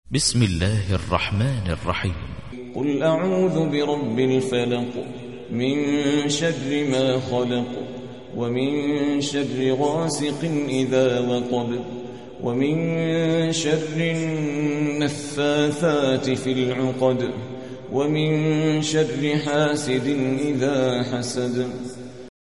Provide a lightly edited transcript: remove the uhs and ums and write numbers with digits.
بسم الله الرحمن الرحيم. قل أعوذ برب الفلق من شر ما خلق ومن شر غاسق إذا وقب ومن شر النفاثات في العقد ومن شر حاسد إذا حسد.